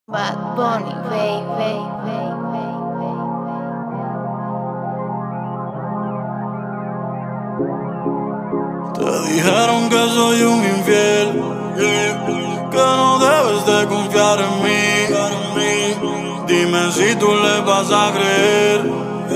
Bad Bunny, baby. Te dijeron que soy un infiel, que no debes de confiar en mí. Dime si tú le vas a creer,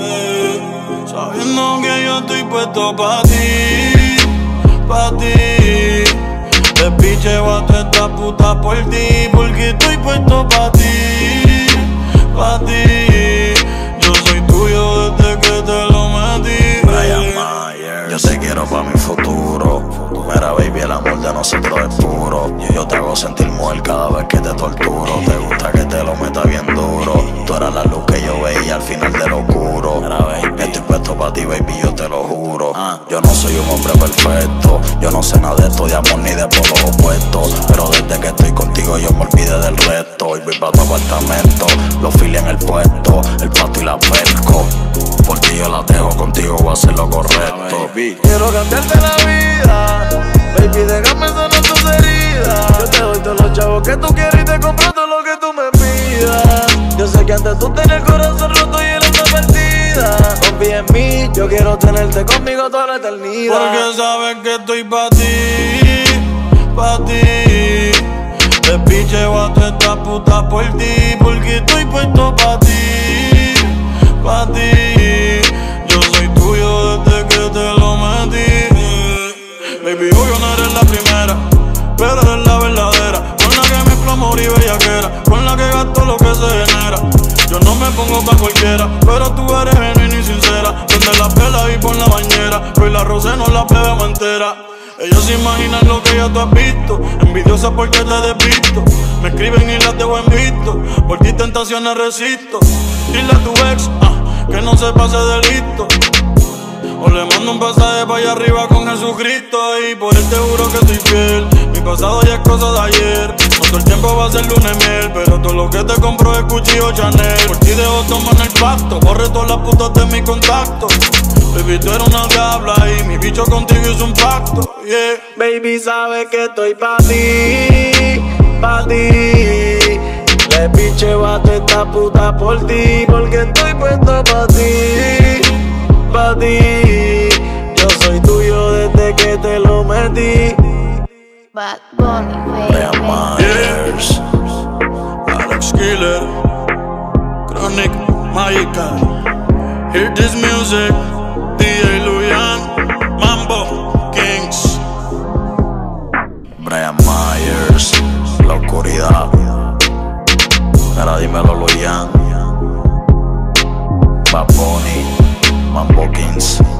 sabiendo que yo estoy puesto pa' ti, pa' ti. Te picheo a toda esta puta por ti, porque estoy puesto pa' ti, pa' ti. Yo soy tuyo desde que te lo metí. Brian Myers, yo te quiero pa' mi futuro. Mira, baby, el amor de nosotros es puro. Yo te hago sentir mujer cada vez que te torturo. Te gusta que te lo meta bien duro. Tú eras la luz que yo veía al final de lo oscuro. Mira, baby, estoy puesto pa' ti, baby, yo te lo juro. Yo no soy un hombre perfecto, yo no sé nada de esto de amor ni de polos opuestos, pero desde que estoy contigo yo me olvidé del resto. Hoy voy pa' tu apartamento, los files en el puesto, el pato y la perco. Por ti yo la dejo, contigo voy a hacer lo correcto. Quiero cambiarte la vida, baby, déjame sanar tus heridas. Yo te doy todos los chavos que tú quieres y te compro todo lo que tú me pidas. Yo sé que antes tú tenías el corazón roto y él está perdida. Confía en mí, yo quiero tenerte conmigo toda la eternidad. Porque sabes que estoy pa' ti, pa' ti. Te picheo a toda esta puta por ti, porque estoy puesto pa' ti, pa' ti. Yo soy tuyo desde que te lo metí. Baby, obvio no eres la primera, pero eres la verdadera, con la que mezclo amor y bellaquera, con la que gasto lo que se genera. Yo no me pongo pa' cualquiera, pero tú eres genuina y sincera. Prende la vela y pon la bañera, hoy la rosé no la plebemos entera. Ellos se imaginan lo que ya tú has visto, envidiosa porque te despisto. Me escriben y las dejo en visto, por ti tentaciones resisto. Dile a tu ex, que no se pase de listo, o le mando un pasaje pa' allá arriba con Jesucristo. Y por él te juro que estoy fiel, mi pasado ya es cosa de ayer. No todo el tiempo va a ser luna y miel, pero todo lo que te compro es Gucci o Chanel. Por ti dejo tomar el pacto, borré todas las putas de mi contacto. Baby, tú eres una diabla y mi bicho contigo hizo un pacto, yeah. Baby, sabes que estoy pa' ti, pa' ti. Le picheo a toda esta puta por ti, porque estoy puesto pa' ti, pa' ti. Yo soy tuyo desde que te lo metí. Bad Bunny, Brian baby. Myers, Alex Killer, Chronic Magical. Hear this music, DJ Luyan, Mambo Kings. Brian Myers, la oscuridad. Mira, dímelo, Luyan. Bad Bunny, Mambo Kings.